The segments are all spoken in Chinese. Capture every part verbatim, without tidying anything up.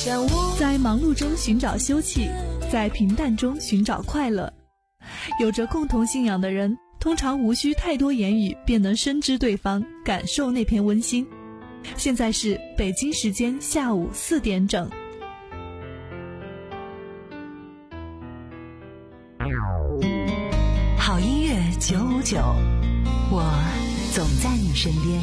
在忙碌中寻找休憩，在平淡中寻找快乐。有着共同信仰的人，通常无需太多言语便能深知对方，感受那片温馨。现在是北京时间下午四点整。 好音乐九五九，我总在你身边。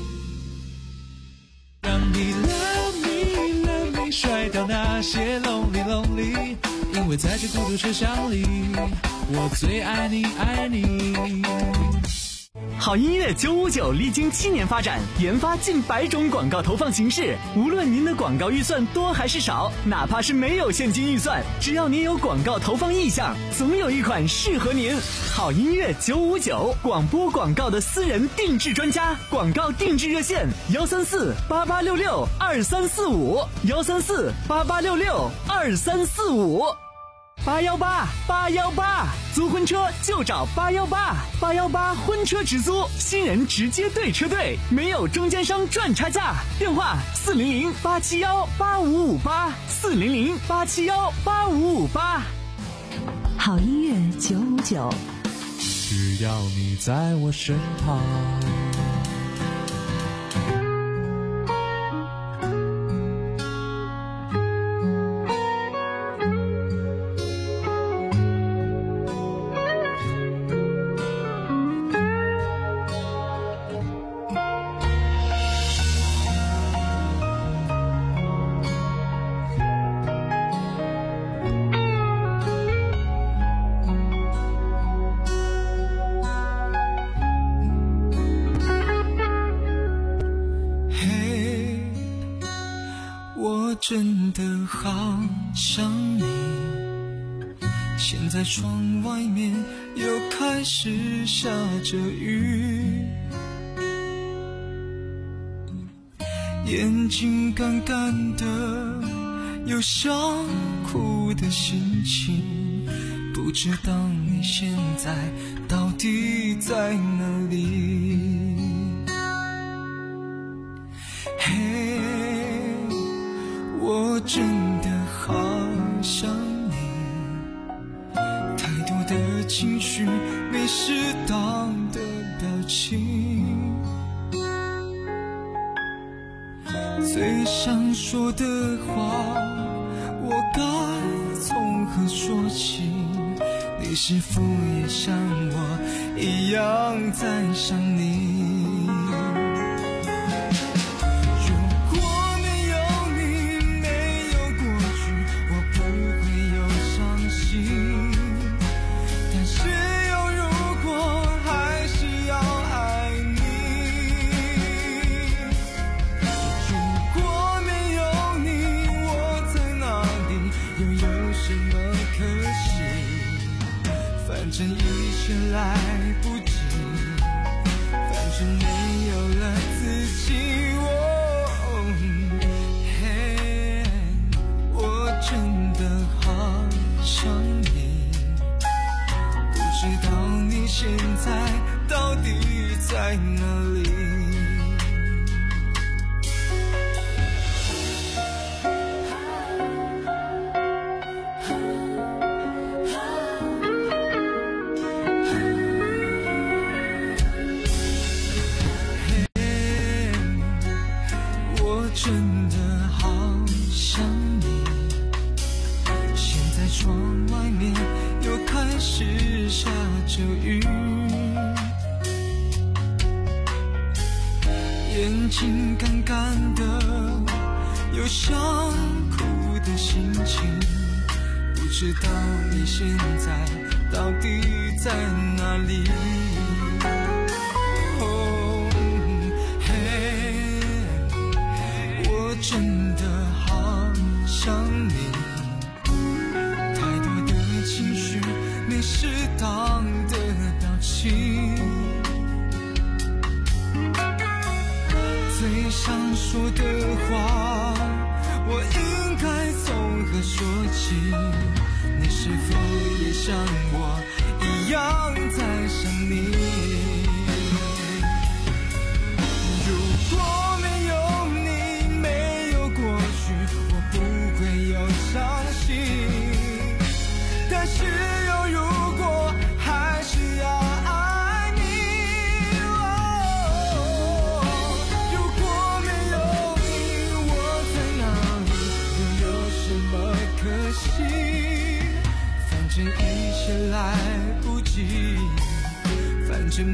让你 love me love me 甩掉那些 lonely lonely， 因为在这孤独车厢里，我最爱你爱你。 好音乐九五九历经七年发展，研发近百种广告投放形式。无论您的广告预算多还是少，哪怕是没有现金预算，只要您有广告投放意向，总有一款适合您。好音乐九五九，广播广告的私人定制专家，广告定制热线幺三四八八六六二三四五幺三四八八六六二三四五。八幺八八幺八，租婚车就找八幺八八幺八婚车直租，新人直接对车队，没有中间商赚差价。电话四零零八七幺八五五八四零零八七幺八五五八。 好音乐九五九， 只要你在我身旁。真的好想你，现在窗外面又开始下着雨，眼睛干干的，有想哭的心情，不知道你现在到底在哪里。嘿，我真的好想你，太多的情绪，没适当的表情，最想说的话，我该从何说起？你是否也像我一样在想你？反正一切来不及，反正没有了自己。哦，嘿，我真的好想你，不知道你现在到底在哪里。真的好想你，现在窗外面又开始下着雨，眼睛干干的，有想哭的心情，不知道你现在到底在哪里。真的好想你，太多的情绪，没适当的表情，最想说的话，我应该从何说起？你是否也像我一样在想你？如果没有你，没有过去，我不会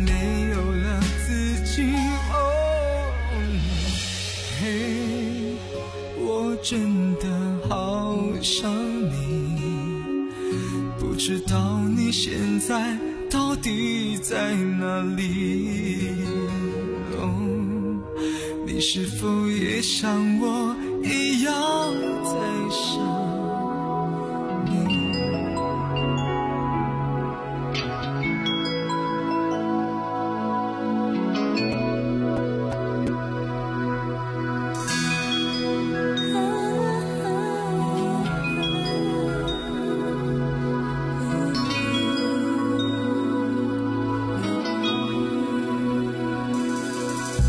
没有了自己。哦，嘿，我真的好想你，不知道你现在到底在哪里？哦，你是否也像我一样在想？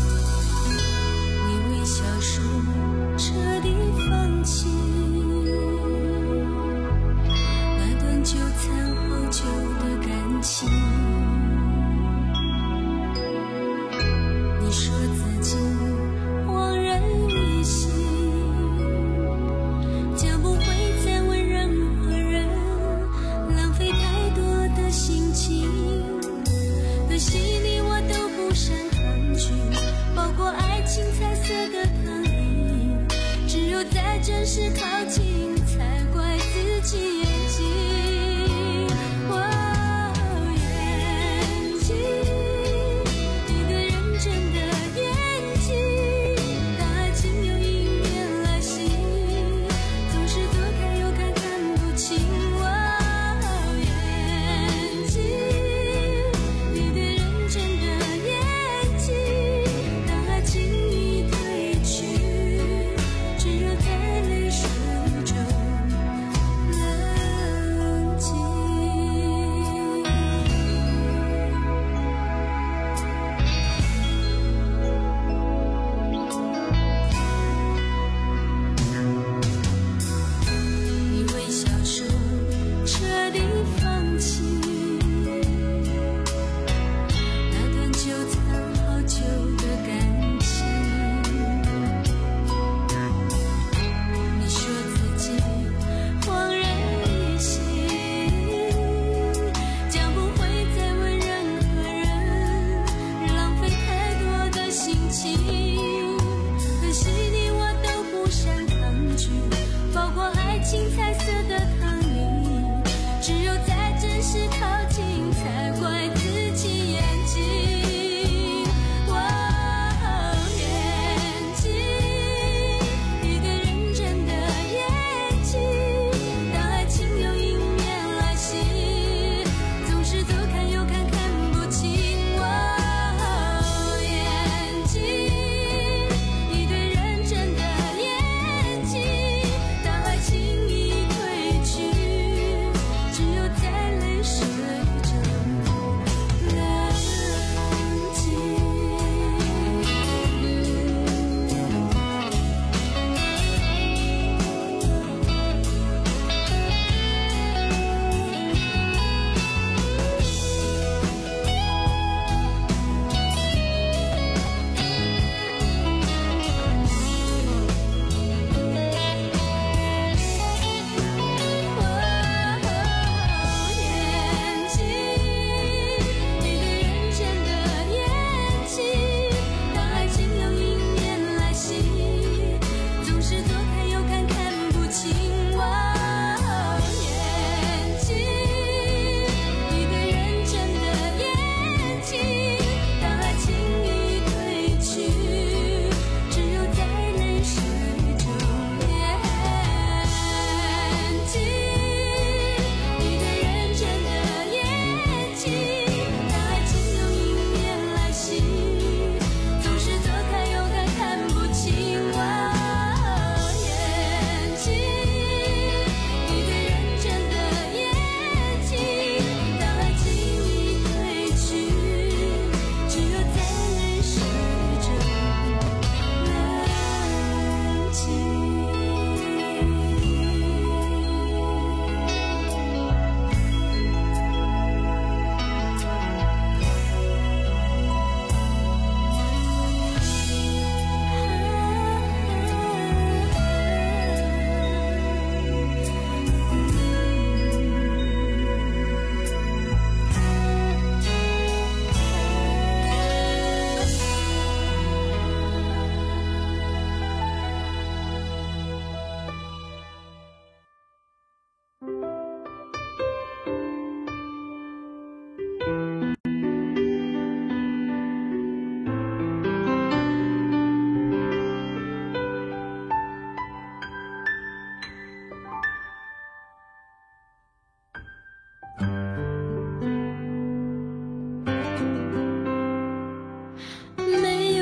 你微笑说彻底放弃。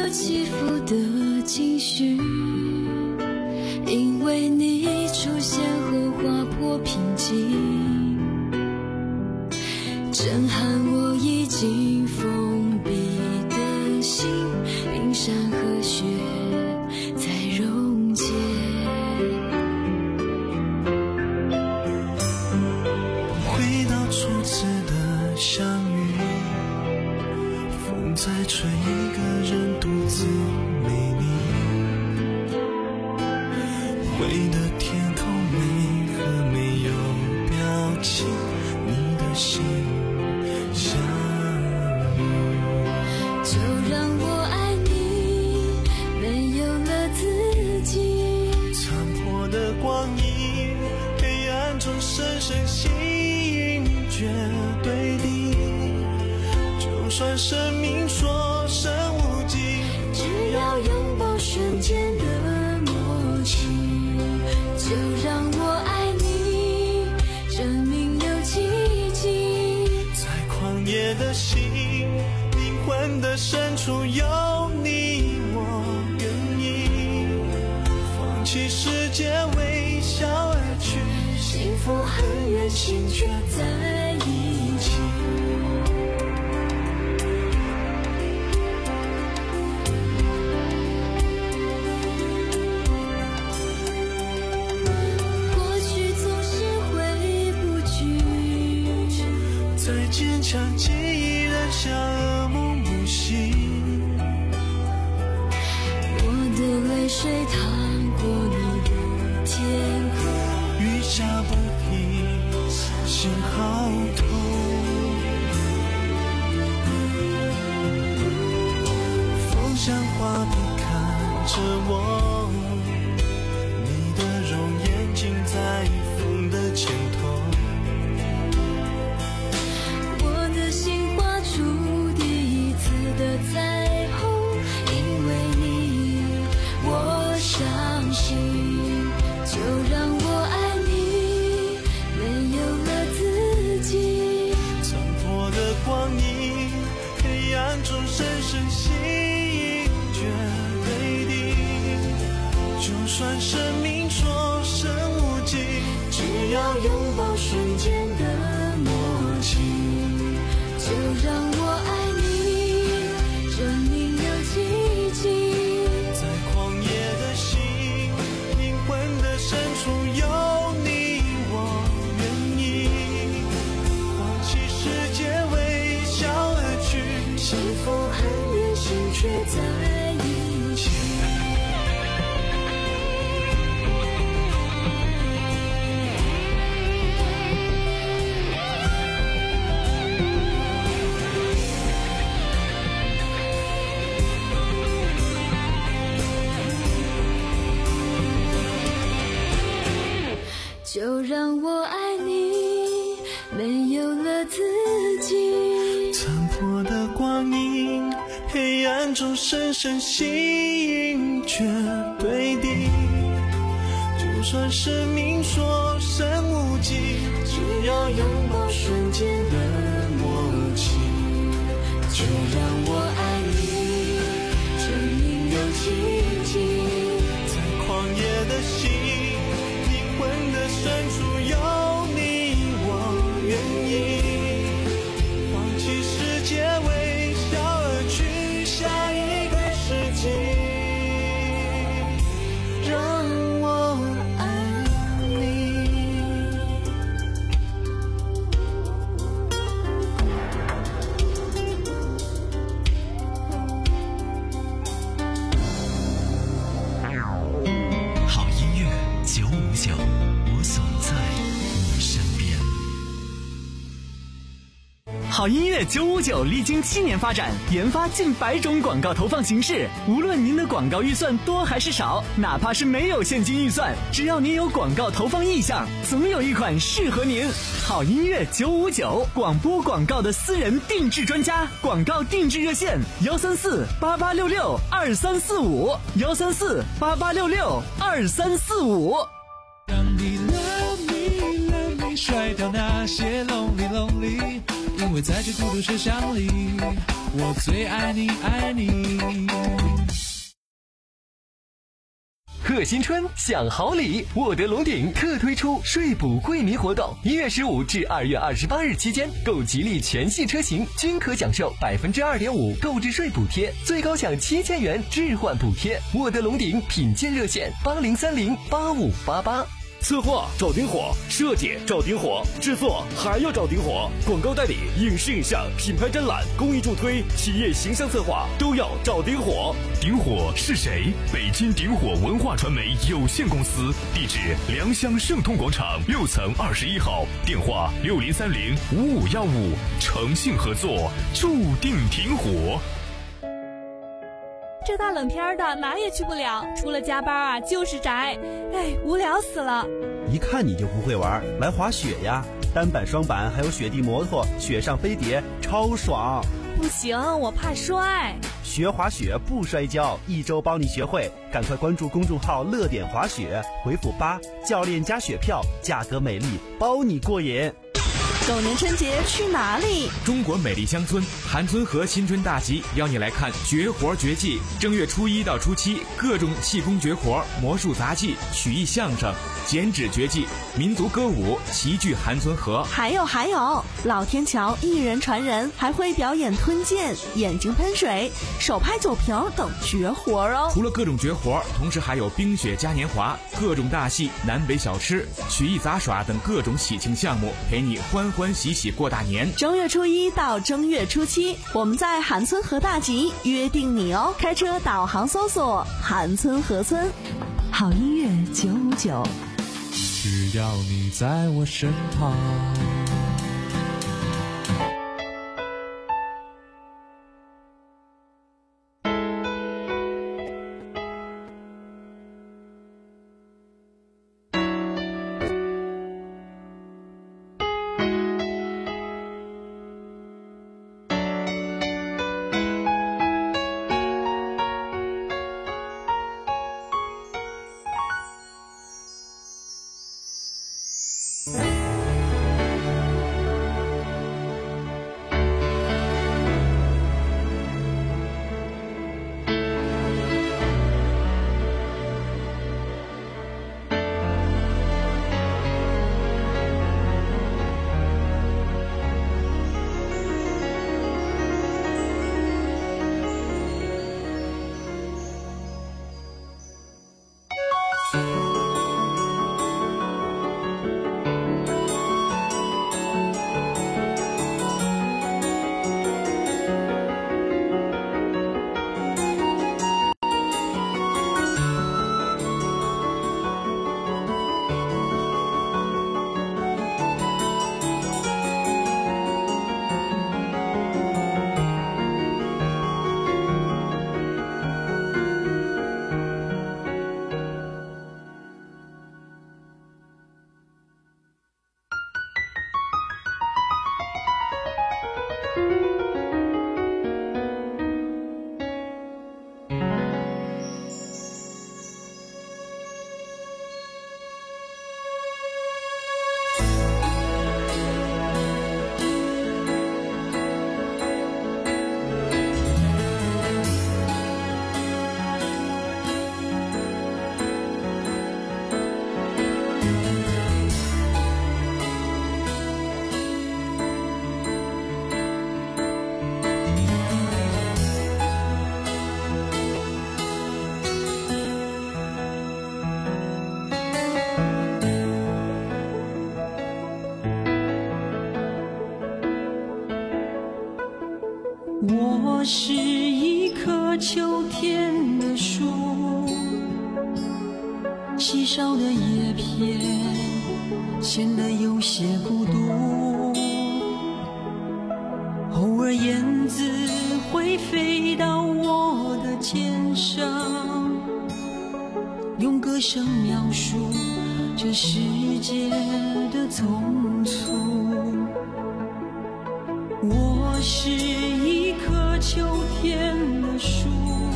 着起伏的情绪，因为你出现后划破平静，震撼我已经封闭的心，冰山和雪在溶解。 回到初次的相遇，风在吹，一个人独自美丽。灰的天空没和没有表情，你的心相遇。 就让我爱你，没有了自己。 残破的光阴，黑暗中深深吸引，绝对的。就算生命所剩无几， 只要拥抱瞬间的默契。就让我爱你，证明有奇迹。 在旷野的心，灵魂的深处有你，我愿意放弃世界，微笑而去。 幸福很远，心却在一起。过去总是回不去， 再坚强，记忆仍像噩梦不醒。 我的泪水淌过你的天空， 雨下不停，心好痛。风像画笔看着我，你的容颜尽在风的牵头。 我的心画出第一次的彩虹，因为你我相信。就让我爱你，没有了自己。 残破的光阴，黑暗中深深吸引，绝对的。就算生命所剩无几， 只要拥抱瞬间的默契。就让我爱你，证明有奇迹。 在旷野的心，灵魂的深处有你，我愿意放弃世界，微笑而去。 幸福很远，心却在一起。就让我爱你，没有了自己。 残破的光阴，黑暗中深深吸引，绝对的。就算生命所剩无几，只要拥抱瞬间的默契。就让我爱你，证明有奇迹。在旷野的心，灵魂的深处有你，我愿意放弃世界，微笑而去下一个世纪。让我爱你。 好音乐九五九，我总在你身边。好音乐九五九历经七年发展，研发近百种广告投放形式。无论您的广告预算多还是少，哪怕是没有现金预算，只要您有广告投放意向，总有一款适合您。好音乐九五九，广播广告的私人定制专家，广告定制热线：幺三四八八六六二三四五，幺三四八八六六二三四五。 让你 love me love me， 甩掉那些 lonely lonely， 因为在这孤独车厢里，我最爱你爱你。 贺新春享好礼，沃德龙鼎特推出税补惠民活动，一月十五至二月二十八日期间，购吉利全系车型均可享受百分之二点五购置税补贴，最高享七千元置换补贴。沃德龙鼎品鉴热线八零三零八五八八。 策划找顶火，设计找顶火，制作还要找顶火，广告代理、影视影像、品牌展览、公益助推、企业形象策划都要找顶火。 顶火是谁？北京顶火文化传媒有限公司，地址良乡盛通广场六层二十一号，电话六零三零五五幺五，诚信合作，注定顶火。 这大冷天的哪也去不了，除了加班啊就是宅，哎，无聊死了。 一看你就不会玩，来滑雪呀，单板双板还有雪地摩托，雪上飞碟超爽。 不行，我怕摔。 学滑雪不摔跤，一周帮你学会，赶快关注公众号乐点滑雪，回复八，教练加雪票，价格美丽，包你过瘾。 狗年春节去哪里？ 中国美丽乡村韩村河新春大集邀你来看绝活绝技。正月初一到初七，各种气功绝活、魔术杂技、曲艺相声、剪纸绝技、民族歌舞齐聚韩村河。 还有还有，老天桥一人传人，还会表演吞剑、眼睛喷水、手拍酒瓶等绝活哦。 除了各种绝活，同时还有冰雪嘉年华、各种大戏、南北小吃、曲艺杂耍等各种喜庆项目，陪你欢欢喜喜过大年。 正月初一到正月初七，我们在韩村河大集约定你哦。开车导航搜索韩村河村。 好音乐九五九， 只要你在我身旁。 我是一棵秋天的树，稀少的叶片显得有些孤独，偶尔燕子会飞到我的肩上，用歌声描述这世界的匆促。我是一棵秋天的树，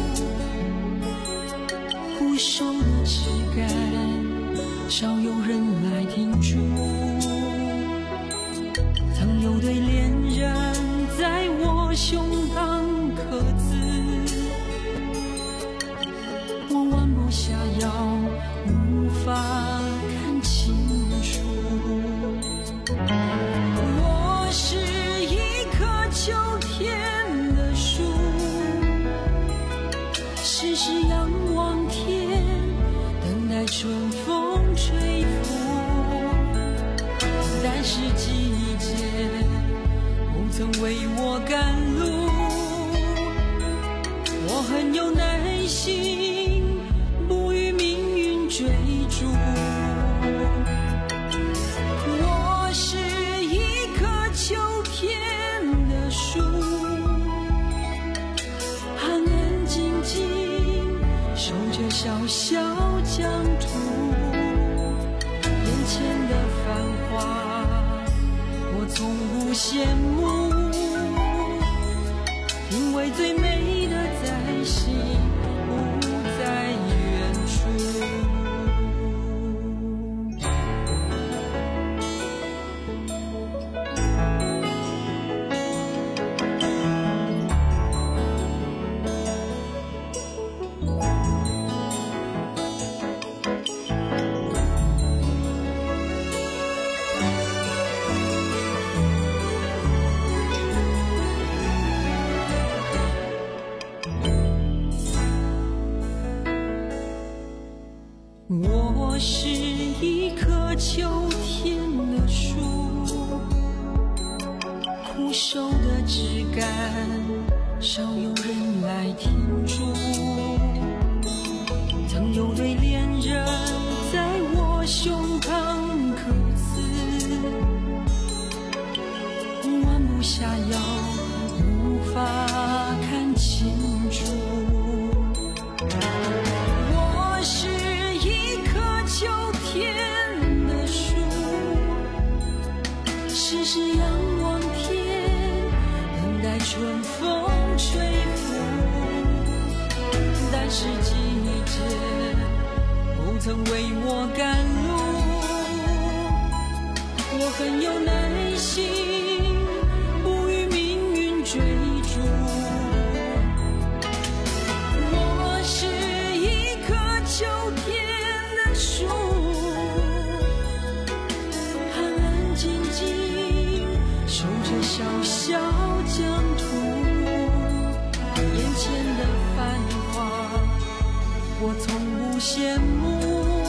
枯瘦的枝干少有人来停驻，曾有对恋人在我胸膛刻字，我弯不下腰法看清楚。我是一棵秋天的树，时时仰望天，等待春风吹拂。但是季节不曾为我赶路，我很有耐心，不与命运追逐。我是一棵秋天的树，安安静静守着小小疆土。眼前的繁华我从不羡慕，因为最美的在心，不在远处。我是一棵秋天的树，枯瘦的枝干少有人来停驻，曾有对恋人在我胸膛刻字，弯不下腰，无法看清楚。秋天的树，时时仰望天，等待春风吹拂。但是季节不曾为我赶路，我很有耐心，不与命运追逐。我是一棵秋天树，安安静静守着小小疆土。眼前的繁华我从不羡慕，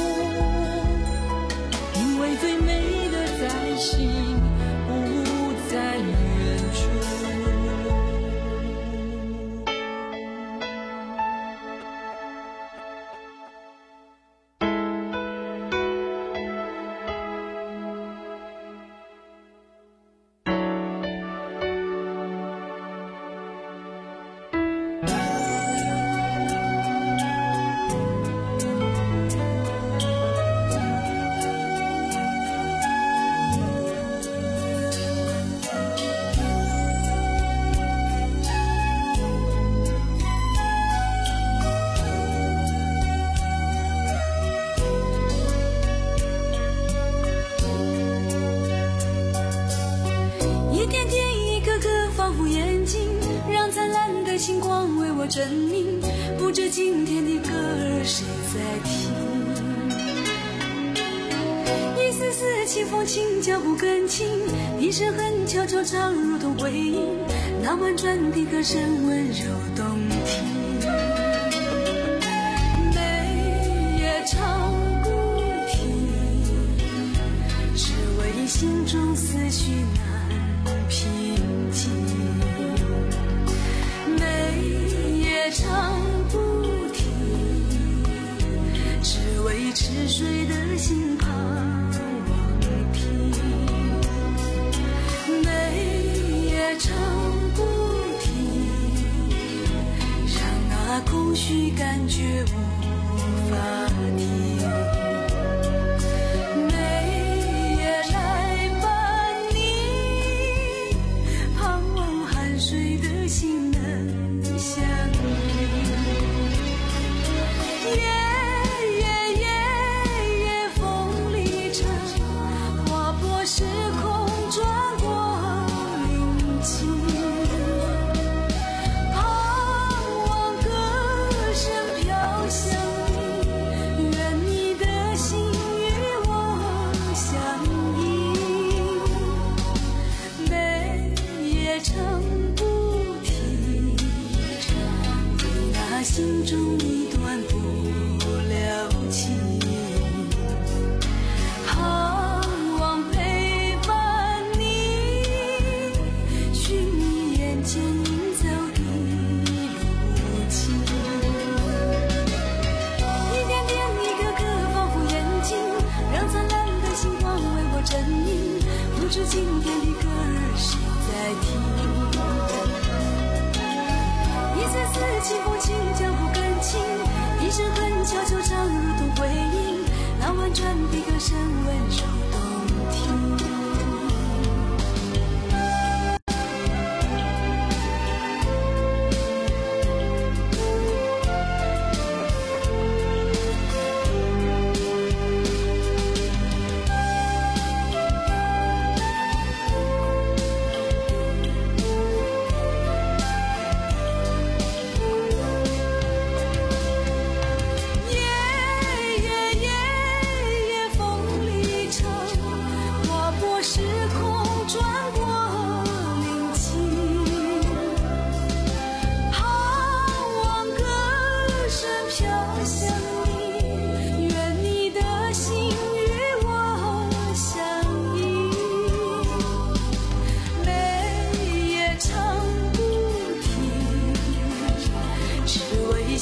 因为最美的在心，不在远处。 星光为我证明，不知今天的歌儿谁在听？一丝丝清风轻脚步更轻，低声哼悄悄唱，如同回音。那婉转的歌声温柔动听，每夜唱不停，只为心中思绪难平静。唱不停，只为痴睡的心盼望听。每夜唱不停，让那空虚感觉无法停。每夜来伴你，盼望酣睡的心能相遇。夜夜夜夜风里唱，划破时空转过灵气，盼望歌声飘向你，愿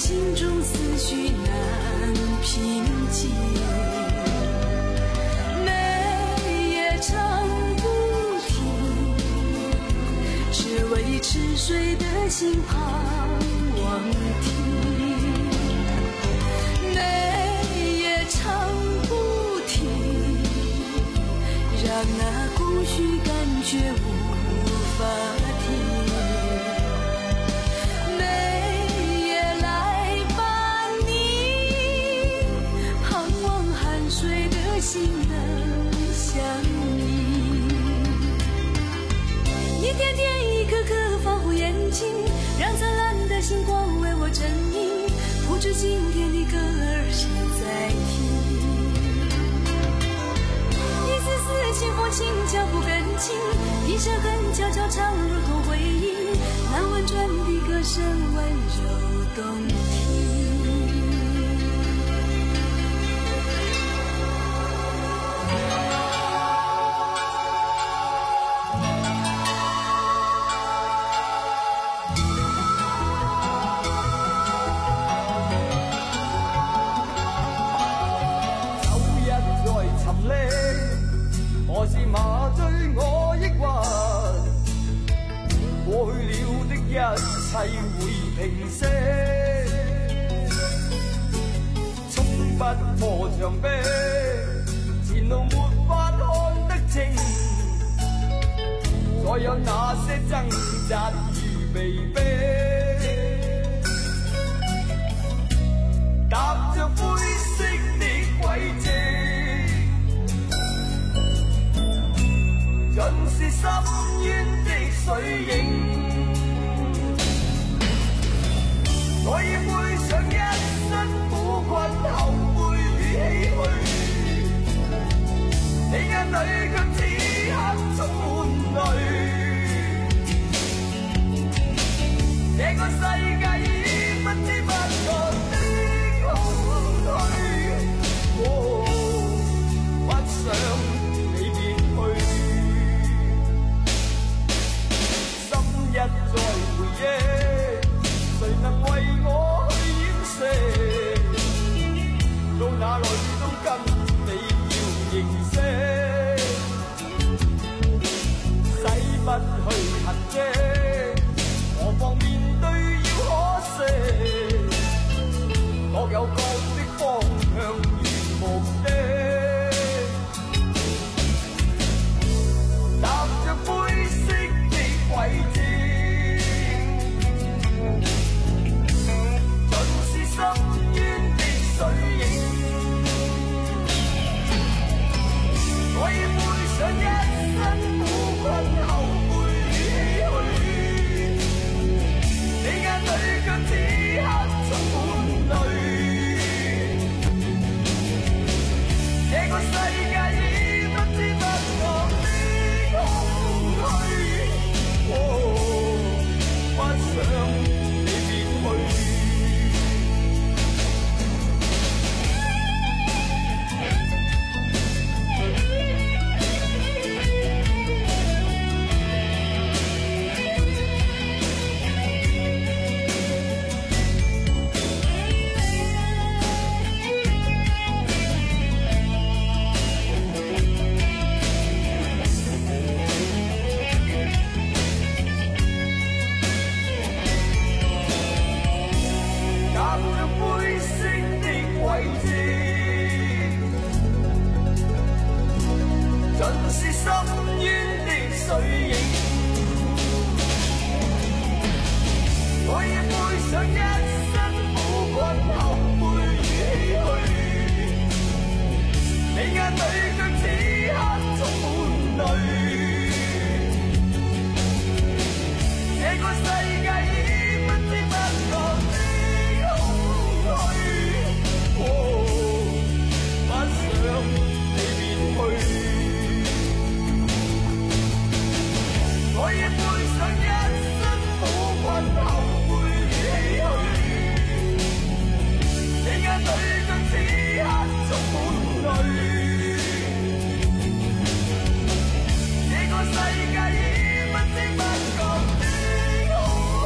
心中思绪难平静，每夜唱不停，只为痴睡的心盼望听。每夜唱不停，让那空虚感觉无法停。心能相依，一点点一颗颗防护眼睛，让灿烂的星光为我证明，不知今天的歌儿谁在听。一丝丝清风轻脚步跟进，一声恨悄悄唱如同回音，那婉转的歌声温柔动听。 何時麻醉我抑鬱？過去了的一切會平息，衝不破牆壁，前路沒法看得清，再有那些掙扎與被逼，踏着灰色的軌跡。盡是深淵的水影，我已背上一身苦困、後悔與唏噓，你眼裏卻此刻充滿淚。這個世界已不知不覺的空虛，哦，不想。一再回憶，誰能為我去掩飾？到哪裏都跟你要認識，洗不去痕跡，何妨面對要可惜，各有各的方向與目的，踏着灰色的軌跡。深淵的水影，我已背上一身苦困、後悔與唏噓，你眼裏卻此刻充滿淚。這個世界已不知不覺的空虛，哦，不想你別去。世界已不知不覺的空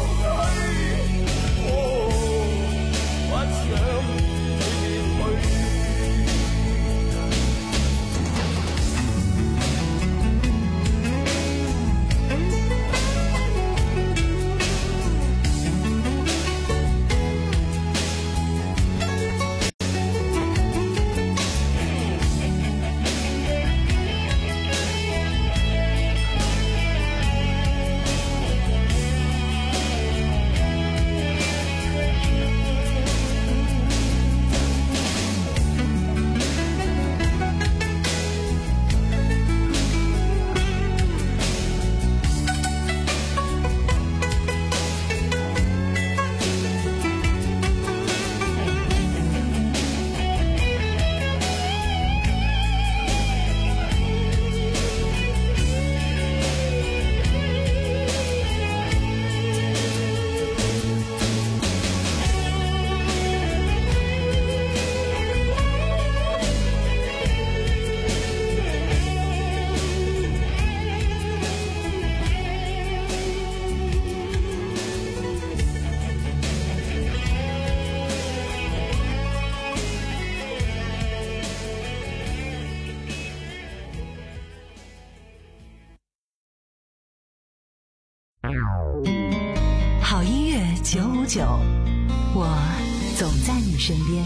五九，我总在你身边。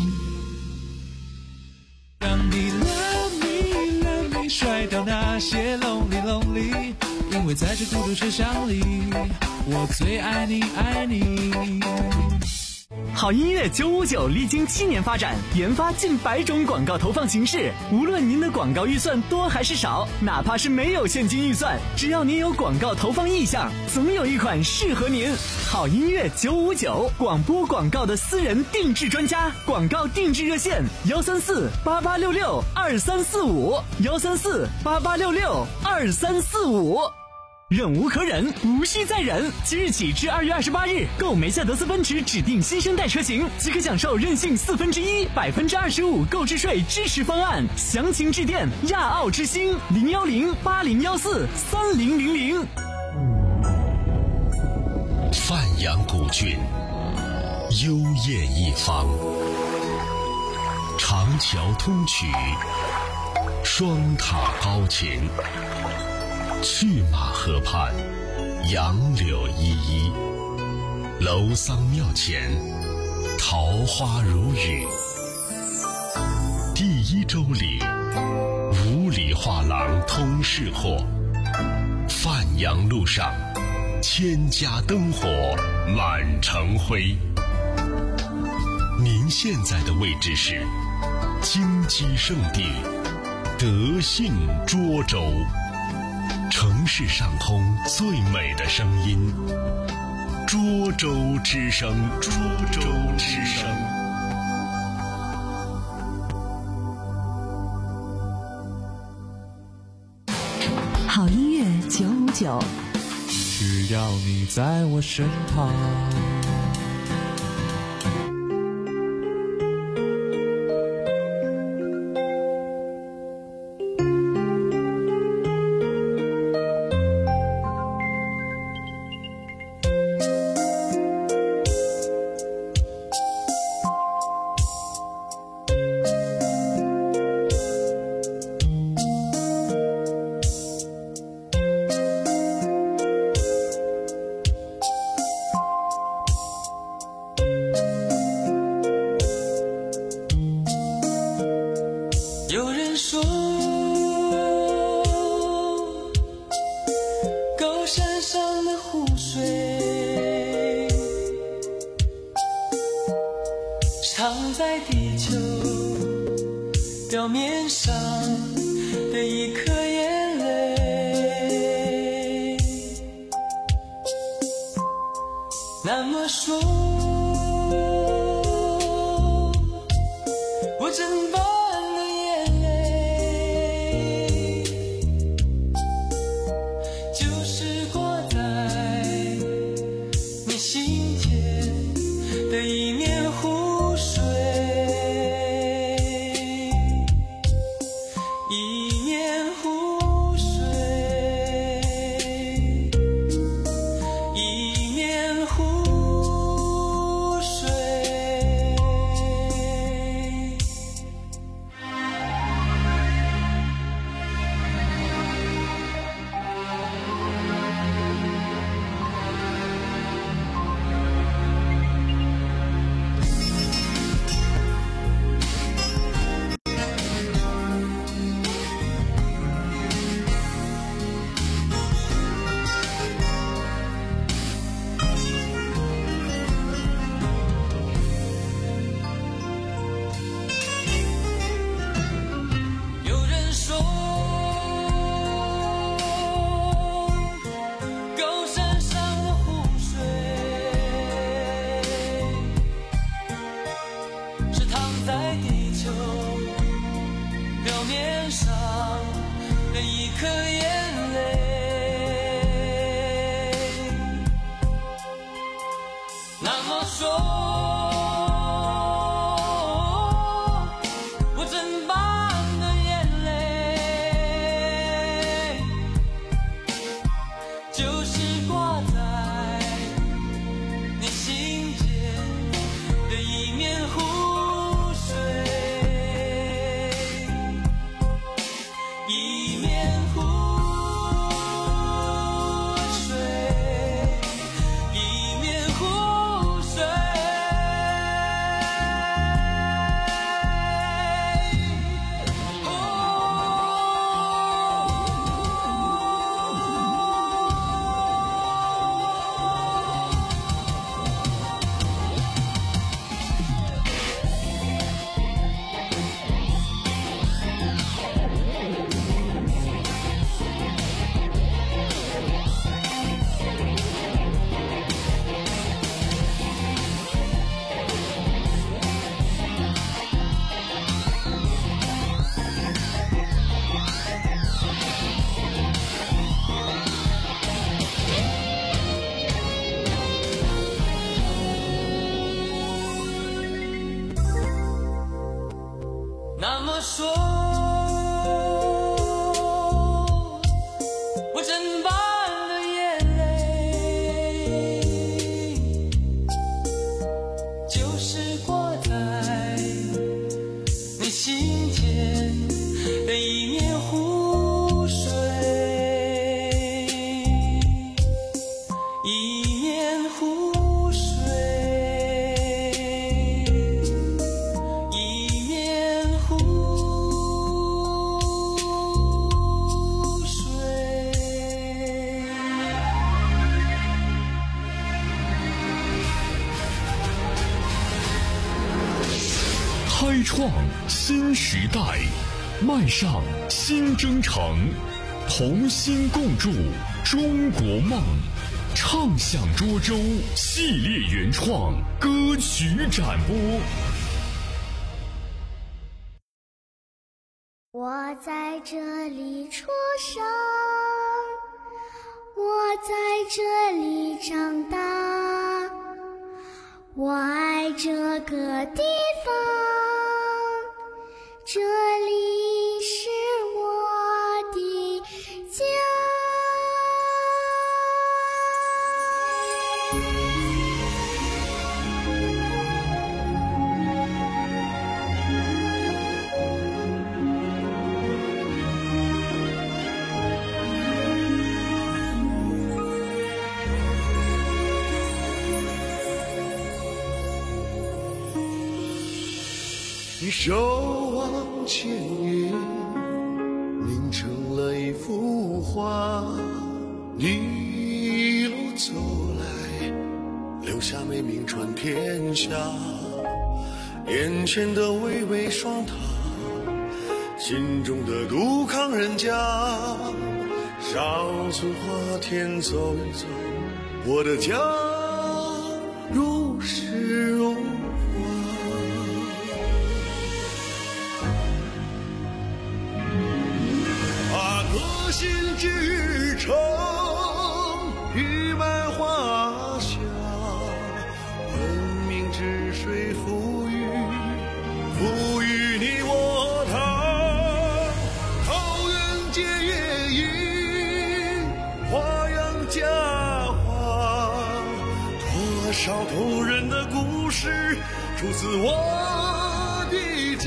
让你 love me love me 甩掉那些 lonely lonely， 因为在这孤独车厢里，我最爱你爱你。 好音乐九五九历经七年发展，研发近百种广告投放形式。无论您的广告预算多还是少，哪怕是没有现金预算，只要您有广告投放意向，总有一款适合您。好音乐九五九，广播广告的私人定制专家，广告定制热线：幺三四八八六六二三四五，幺三四八八六六二三四五。忍无可忍，无需再忍。即日起至二月二十八日，购梅赛德斯奔驰指定新生代车型，即可享受任性四分之一、百分之二十五购置税支持方案。详情致电亚奥之星零幺零八零幺四三零零零。 范阳古郡，幽艳一方，长桥通衢，双塔高擎。去马河畔，杨柳依依，楼桑庙前，桃花如雨。第一周里，五里画廊通市货，范阳路上，千家灯火满城辉。您现在的位置是金鸡圣地德信涿州。城市上空最美的声音，涿州之声，涿州之声。 好音乐九五九， 只要你在我身旁。 藏在地球表面上的一颗眼泪，那么说我真般的眼泪，就是挂在你心间的一面湖水，一面湖水，一面湖水。表面上的一颗眼泪，那么说我真般的眼泪，就是挂在你心间的一面湖水，一面湖话说，我真把心田的一面湖水，一面湖水，一面湖水。 开创新时代，迈上新征程，同心共筑中国梦。唱响涿州系列原创歌曲展播。 我在这里出生，我在这里长大，我爱这个地方，这里是我的家。 你守望千云，凝成了一幅画。你一路走来，留下美名传天下。眼前的巍巍双塔，心中的杜康人家。上村花田走一走，我的家如诗如革新之城，玉满华夏，文明之水赋予，赋予你我他。桃源结月影，花样佳话，多少动人的故事出自我的家。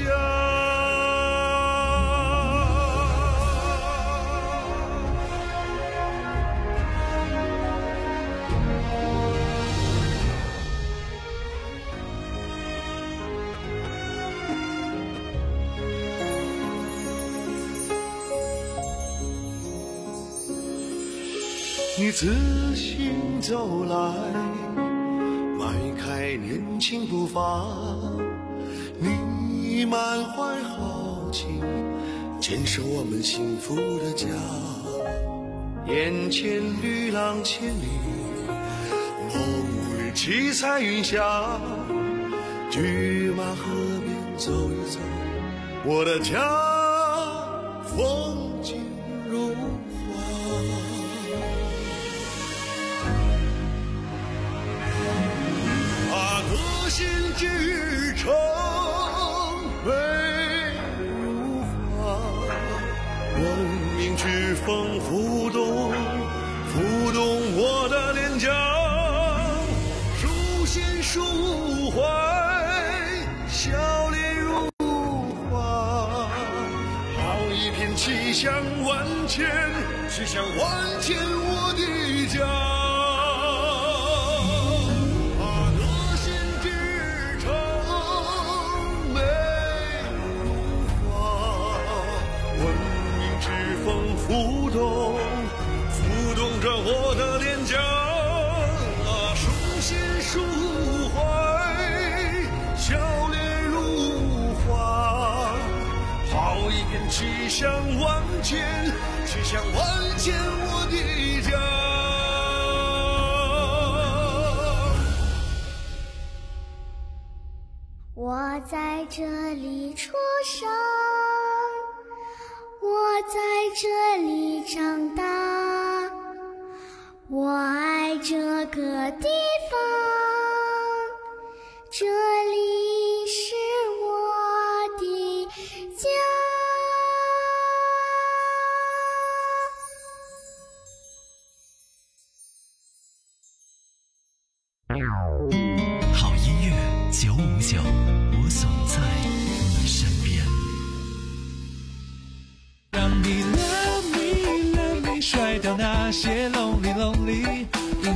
你自行走来，迈开年轻步伐，你满怀豪情，坚守我们幸福的家。眼前绿浪千里，梦里七彩云霞，拒马河边走一走，我的家风景如革新之城，美如画，文明之风浮动，浮动我的脸颊，书写抒怀，笑脸如花，好一片气象万千，气象万千我的家。浮动，浮动着我的脸颊，啊，书写抒怀，笑脸如花，好一片气象万千，气象万千我的家。 我在这里出生，我在这里长大，我爱这个地方，这里是我的家。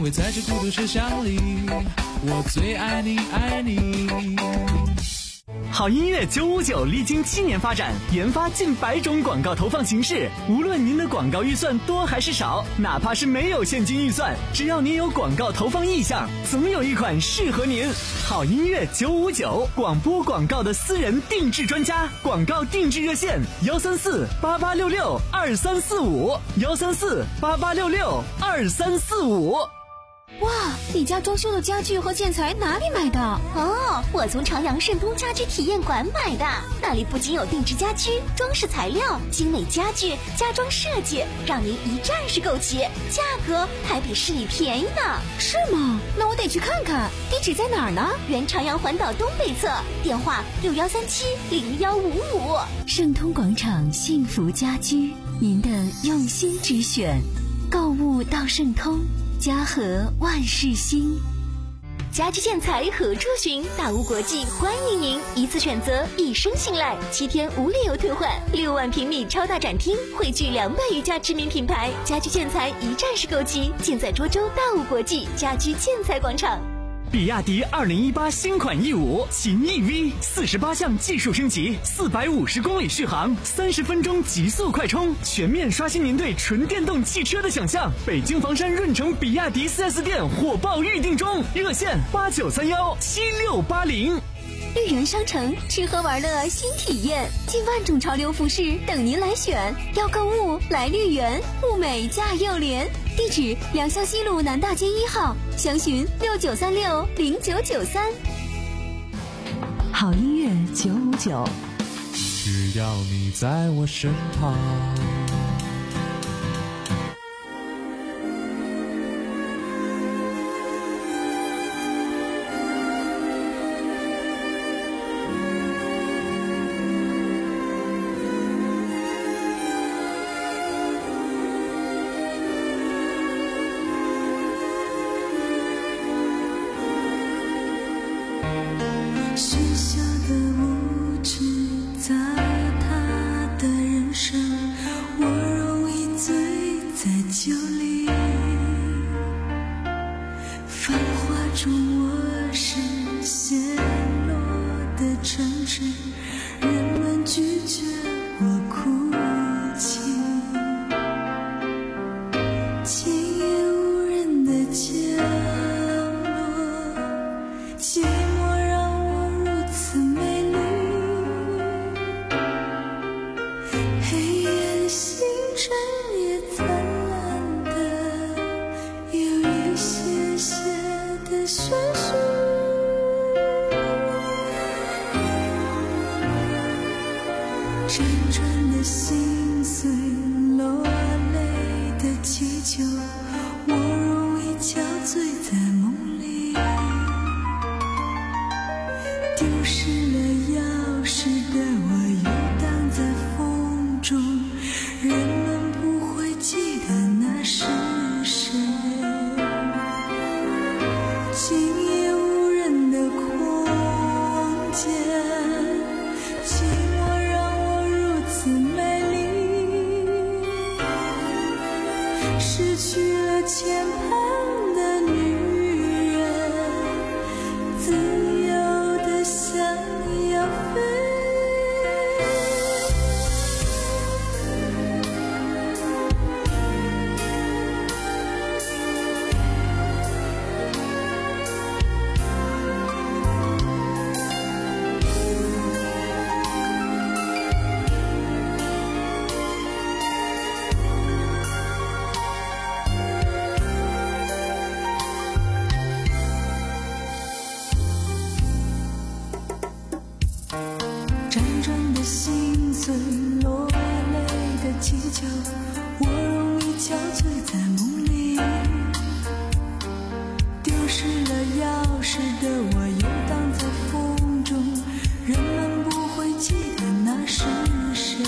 为在这孤独车厢里，我最爱你爱你。 好音乐九五九历经七年发展，研发近百种广告投放形式。无论您的广告预算多还是少，哪怕是没有现金预算，只要您有广告投放意向，总有一款适合您。好音乐九五九，广播广告的私人定制专家，广告定制热线：幺三四八八六六二三四五，幺三四八八六六二三四五。 哇，你家装修的家具和建材哪里买的？ 哦，我从朝阳盛通家居体验馆买的，那里不仅有定制家居、装饰材料、精美家具、家装设计，让您一站式购齐，价格还比市里便宜呢。 是吗？那我得去看看。地址在哪儿呢？ 原朝阳环岛东北侧，电话六幺三七零幺五五。 盛通广场幸福家居，您的用心之选，购物到盛通。家和万事兴， 家居建材何处寻？大屋国际欢迎您，一次选择，一生信赖，七天无理由退换，六万平米超大展厅，汇聚两百余家知名品牌，家居建材一站式购齐，尽在涿州大屋国际家居建材广场。 比亚迪二零一八新款 E 五 秦 E V 四十八项技术升级，四百五十公里续航，三十分钟极速快充，全面刷新您对纯电动汽车的想象。北京房山润城比亚迪 四 S 店火爆预定中，热线八九三幺七六八零。 绿源商城吃喝玩乐新体验，近万种潮流服饰等您来选。要购物来绿源，物美价又廉。地址：良乡西路南大街一号，详询六九三六零九九三。 好音乐九五九， 只要你在我身旁。 许下的无知砸他的人生，我容易醉在酒里。繁华中我是陷落的城市，人们拒绝我哭泣。今夜无人的角落，寂寞让我如此美丽。黑夜的星辰也灿烂的有一些些的唏嘘。辗转的心碎，落泪的祈求，我容易憔悴在梦里。丢失了钥匙的我游荡在风中，人们不会记得那是谁。今夜无人的空间，寂寞让我如此美丽。失去了牵绊的女人，自由的想要飞。辗转的心碎，落泪的祈求，我容易憔悴在梦里。丢失了钥匙的我游荡在风中，人们不会记得那是谁。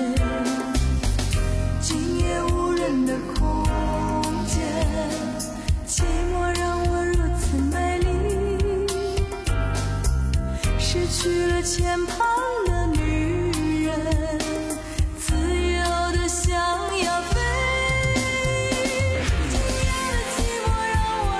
今夜无人的空间，寂寞让我如此美丽。失去了牵绊的女人，自由的想要飞。今夜的寂寞让我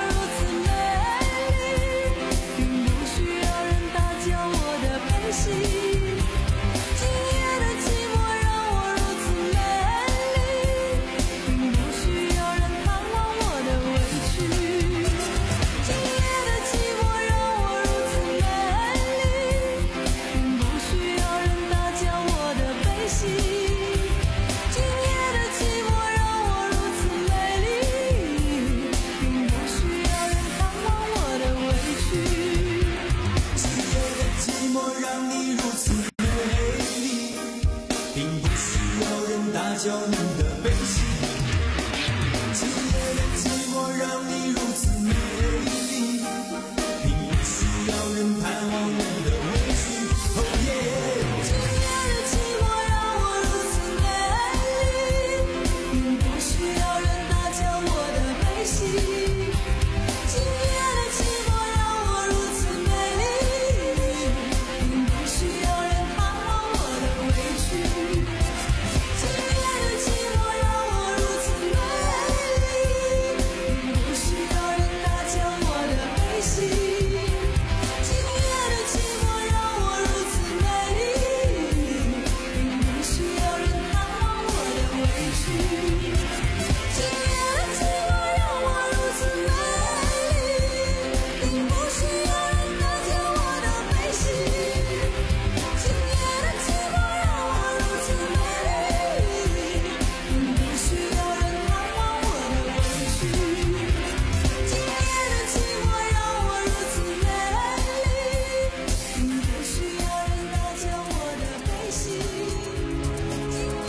寞让你如此美丽，并不需要人打搅你的悲喜。今夜的寂寞让你如此美丽，并不需要人盼望你的委屈。哦耶！今夜的寂寞让我如此美丽，并不需要人打搅我的悲喜。今夜的寂寞让我如此美丽，并不需要人盼望我的委屈。今夜的寂寞让我如此美丽，并不需要人打搅我的悲喜。今夜的寂寞让我如此美丽，并不需要人盼望我的委屈。今夜的寂寞让我如此美丽，并不需要人打搅我的悲喜。今夜的寂寞让我如此美丽，并不需要人盼望我的委屈。今夜的寂寞让我如此美丽，并不需要人打搅我的悲喜。今夜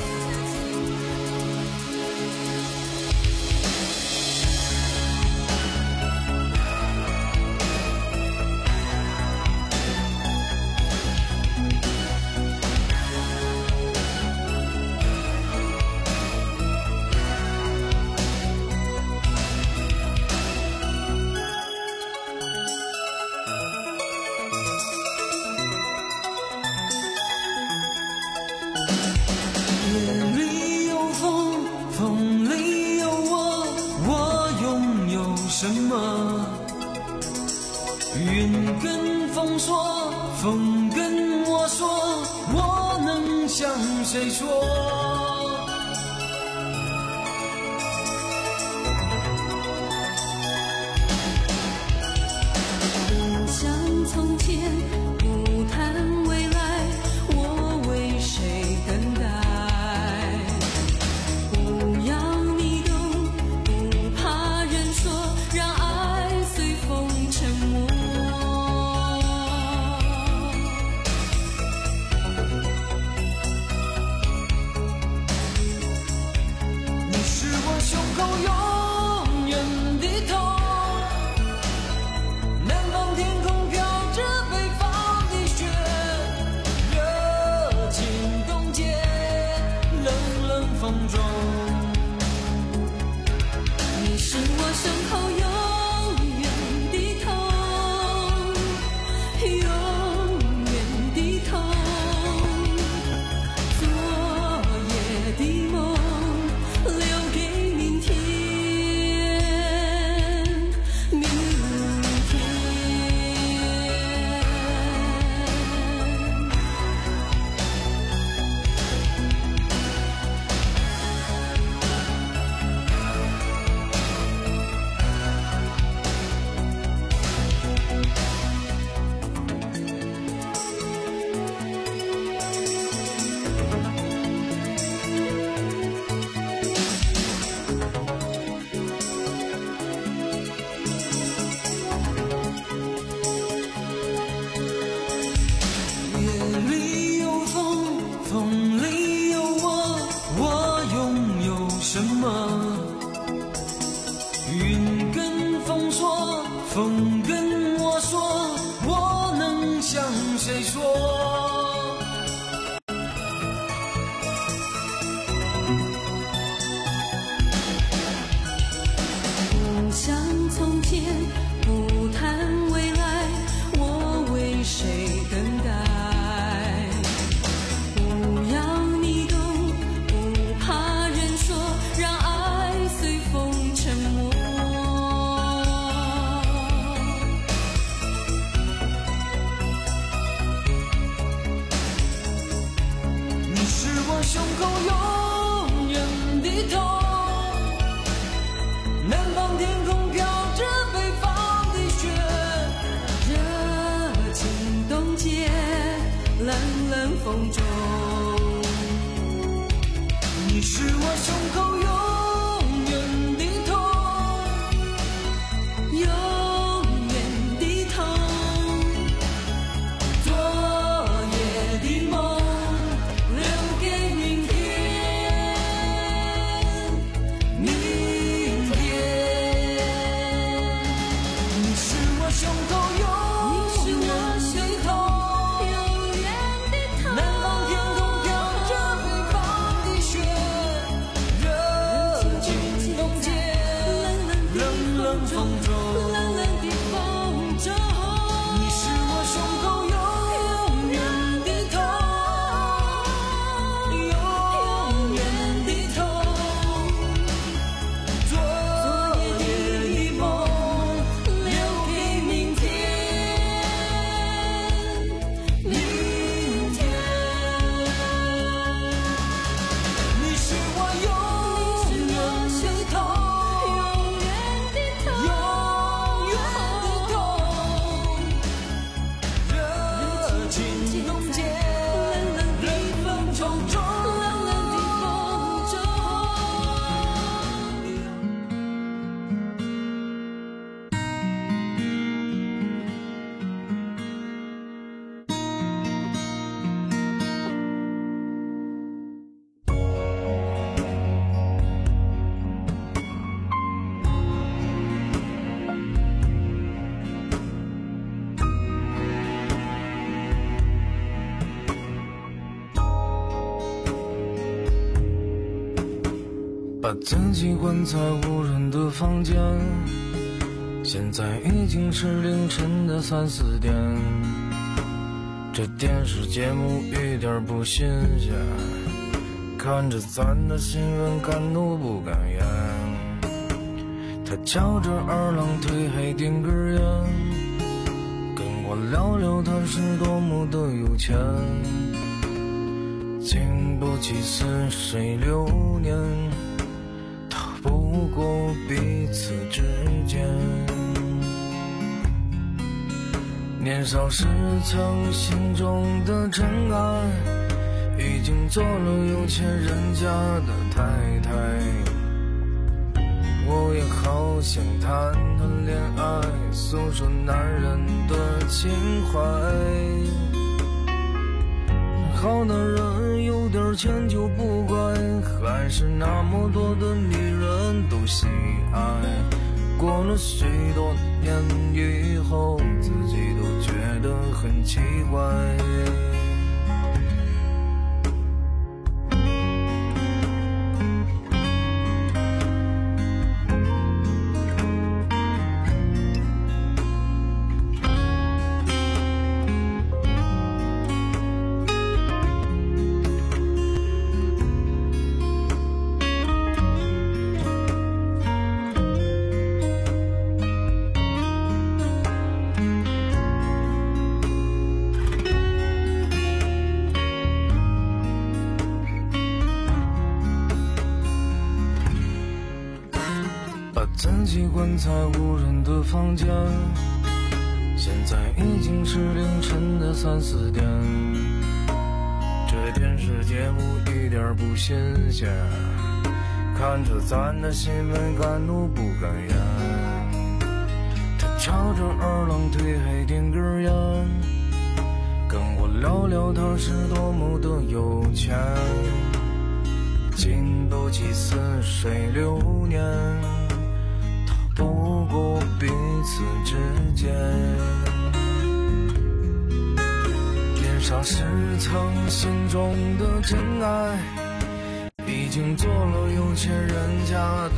夜里有风，风里有我，我拥有什么？云跟风说，风跟我说，我能向谁说？ 不想从前，不谈未来，我为谁等待？不要你懂，不怕人说，让爱随风沉没。 你是我胸口永远的痛，南方天空飘着北方的雪，热情冻结冷冷风中。 你是我胸口永远的痛，永远的痛。昨夜的梦留给明天，明天。 夜里有风，风里有我，我拥有什么？云跟风说，风跟我说，我能向谁说？ 不想从前，不谈未来，我为谁等待？不要你懂，不怕人说，让爱随风沉没。 你是我胸口永远的痛，南方天空飘着北方的雪， 热情冻结冷冷风中。 你是我胸口永远的痛， 永远的痛。 昨情浓结，冷冷的风中中，冷冷的风中。 把自己关在无人的房间，现在已经是凌晨的三四点。这电视节目一点不新鲜，看着咱的新闻敢怒不敢言。他翘着二郎腿还点根烟，跟我聊聊他是多么的有钱。经不起似水流年，不过彼此之间，年少时曾心中的真爱，已经做了有钱人家的太太。我也好想谈谈恋爱，诉说男人的情怀。好男人有点钱就不乖，还是那么多的女人都喜爱。过了许多年以后，自己都觉得很奇怪。自己关在无人的房间，现在已经是凌晨的三四点。这电视节目一点不新鲜，看着咱的新闻敢怒不敢言。他翘着二郎腿还点根烟，跟我聊聊他是多么的有钱。经不起似水流年，不过彼此之间，年少时曾心中的真爱，已经做了有钱人家的